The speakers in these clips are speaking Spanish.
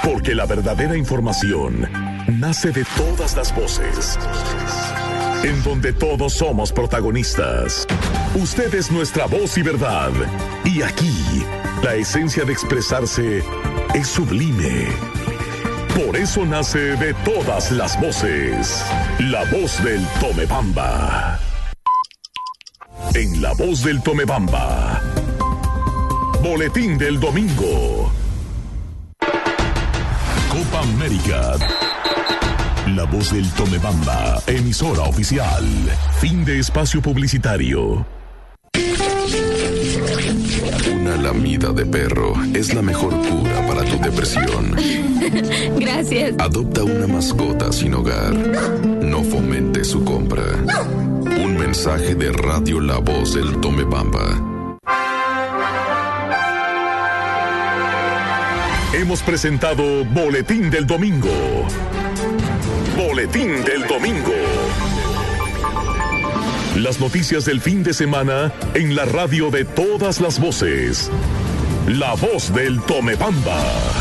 Porque la verdadera información nace de todas las voces. En donde todos somos protagonistas. Usted es nuestra voz y verdad. Y aquí, la esencia de expresarse es sublime. Por eso nace de todas las voces. La voz del Tomebamba. En la voz del Tomebamba. Boletín del domingo. Copa América. La voz del Tomebamba, emisora oficial. Fin de espacio publicitario. Una lamida de perro es la mejor cura para tu depresión. Gracias. Adopta una mascota sin hogar. No fomente su compra. Un mensaje de Radio La Voz del Tomebamba. Hemos presentado Boletín del Domingo. Boletín del Domingo. Las noticias del fin de semana en la radio de todas las voces. La voz del Tomebamba.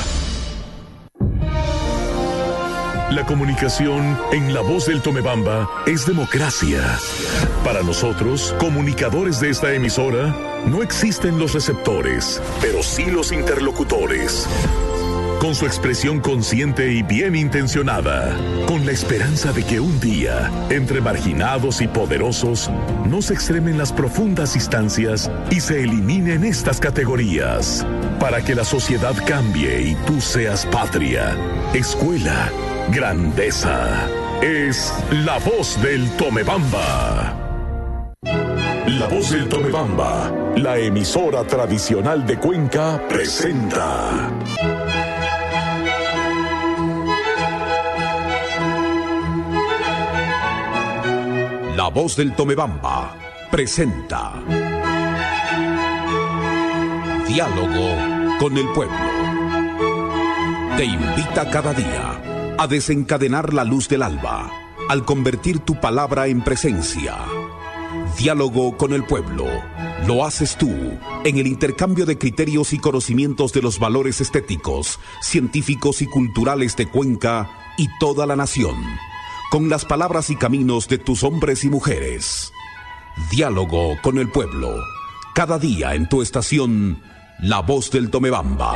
La comunicación en la voz del Tomebamba es democracia. Para nosotros, comunicadores de esta emisora, no existen los receptores, pero sí los interlocutores. Con su expresión consciente y bien intencionada, con la esperanza de que un día, entre marginados y poderosos, no se extremen las profundas distancias y se eliminen estas categorías, para que la sociedad cambie y tú seas patria, escuela, grandeza. Es la voz del Tomebamba. La voz del Tomebamba, la emisora tradicional de Cuenca, presenta... La voz del Tomebamba presenta Diálogo con el pueblo. Te invita cada día a desencadenar la luz del alba al convertir tu palabra en presencia. Diálogo con el pueblo. Lo haces tú en el intercambio de criterios y conocimientos de los valores estéticos, científicos y culturales de Cuenca y toda la nación, con las palabras y caminos de tus hombres y mujeres. Diálogo con el pueblo. Cada día en tu estación, La Voz del Tomebamba.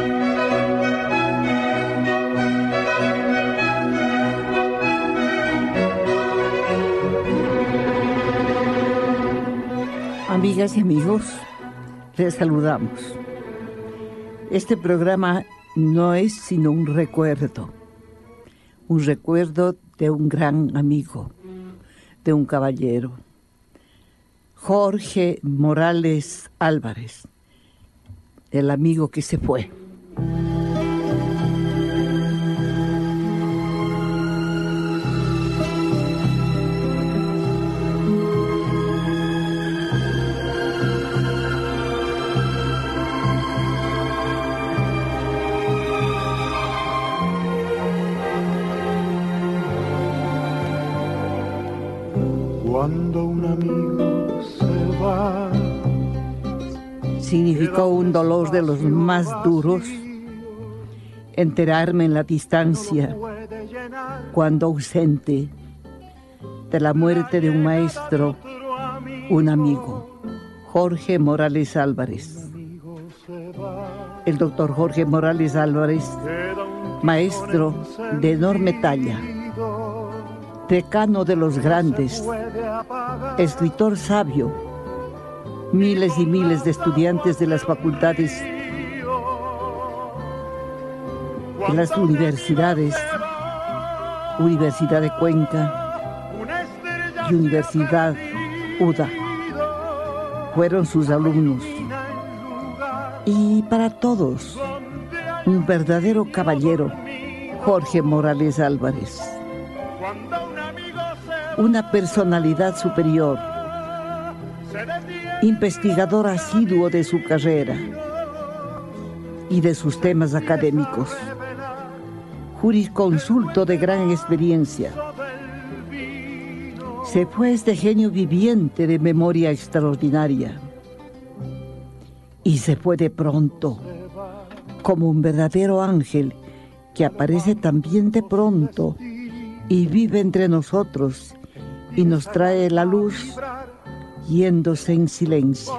Amigas y amigos, les saludamos. Este programa no es sino un recuerdo de un gran amigo, de un caballero, Jorge Morales Álvarez, el amigo que se fue. Cuando un amigo se va, significó un dolor de los más duros, enterarme en la distancia, cuando ausente, de la muerte de un maestro, un amigo, Jorge Morales Álvarez. El doctor Jorge Morales Álvarez, maestro de enorme talla, decano de los grandes, escritor sabio, miles y miles de estudiantes de las facultades, de las universidades, Universidad de Cuenca y Universidad UDA, fueron sus alumnos. Y para todos, un verdadero caballero, Jorge Morales Álvarez. Una personalidad superior, investigador asiduo de su carrera y de sus temas académicos, jurisconsulto de gran experiencia. Se fue este genio viviente de memoria extraordinaria y se fue de pronto como un verdadero ángel que aparece también de pronto y vive entre nosotros y nos trae la luz yéndose en silencio.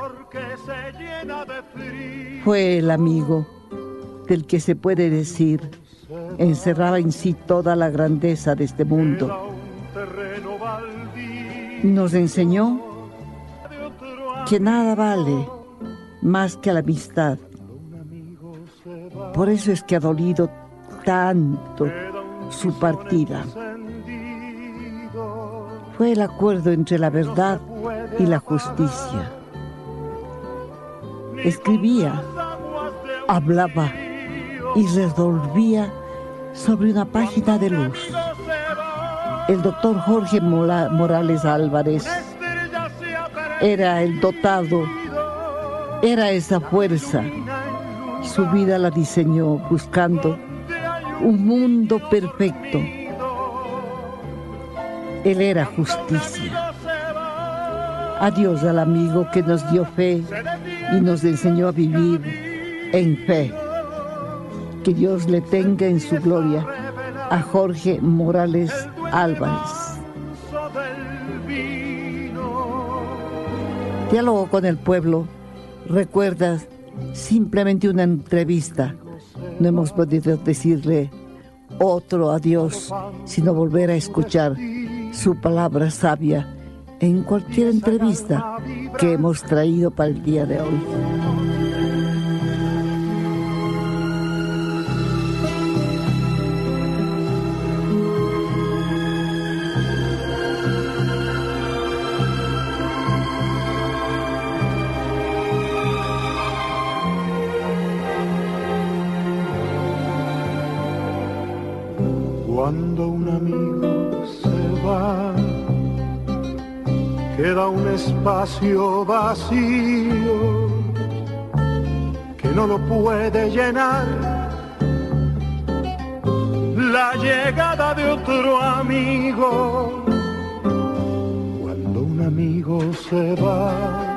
Fue el amigo del que se puede decir encerraba en sí toda la grandeza de este mundo. Nos enseñó que nada vale más que la amistad. Por eso es que ha dolido tanto su partida. Fue el acuerdo entre la verdad y la justicia. Escribía, hablaba y resolvía sobre una página de luz. El doctor Jorge Morales Álvarez era el dotado, era esa fuerza. Su vida la diseñó buscando un mundo perfecto. Él era justicia. Adiós al amigo que nos dio fe y nos enseñó a vivir en fe. Que Dios le tenga en su gloria a Jorge Morales Álvarez. Diálogo con el pueblo. ¿Recuerdas? Simplemente una entrevista. No hemos podido decirle otro adiós, sino volver a escuchar su palabra sabia en cualquier entrevista que hemos traído para el día de hoy. Cuando un amigo se va, queda un espacio vacío que no lo puede llenar la llegada de otro amigo. Cuando un amigo se va,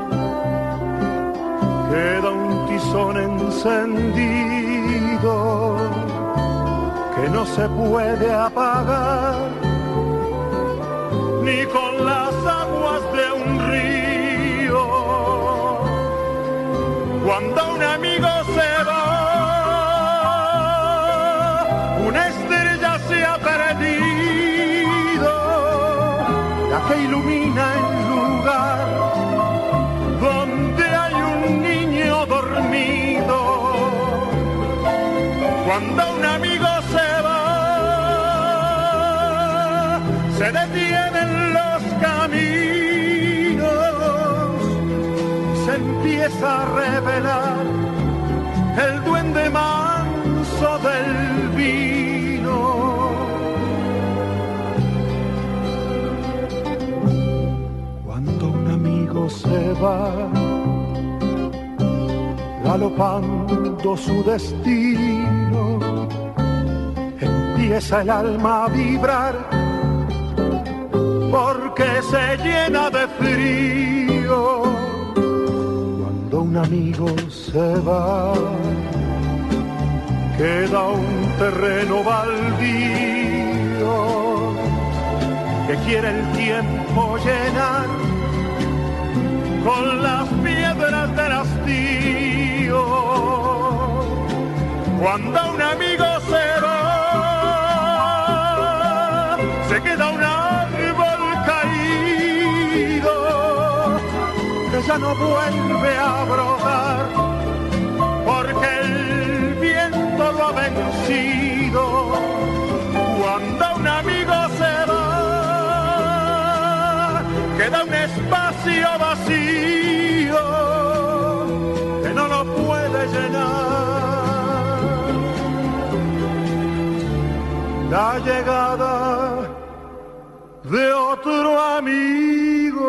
queda un tizón encendido que no se puede apagar ni con las aguas de un río. Cuando un amigo se va, una estrella se ha perdido, la que ilumina el lugar donde hay un niño dormido. Cuando un amigo se detienen los caminos, se empieza a revelar el duende manso del vino. Cuando un amigo se va, galopando su destino, empieza el alma a vibrar porque se llena de frío. Cuando un amigo se va, queda un terreno baldío que quiere el tiempo llenar con las piedras del hastío. Cuando un amigo se va, se queda un árbol caído que ya no vuelve a brotar porque el viento lo ha vencido. Cuando un amigo se va, queda un espacio vacío que no lo puede llenar. La llegada de otro amigo.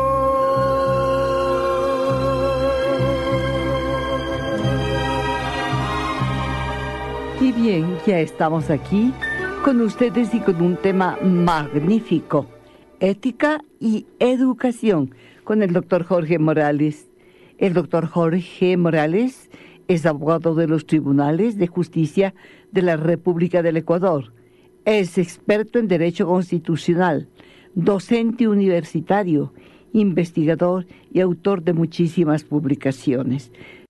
Y bien, ya estamos aquí con ustedes y con un tema magnífico, ética y educación, con el doctor Jorge Morales. El doctor Jorge Morales Es abogado de los Tribunales de Justicia de la República del Ecuador. Es experto en Derecho Constitucional, docente universitario, investigador y autor de muchísimas publicaciones.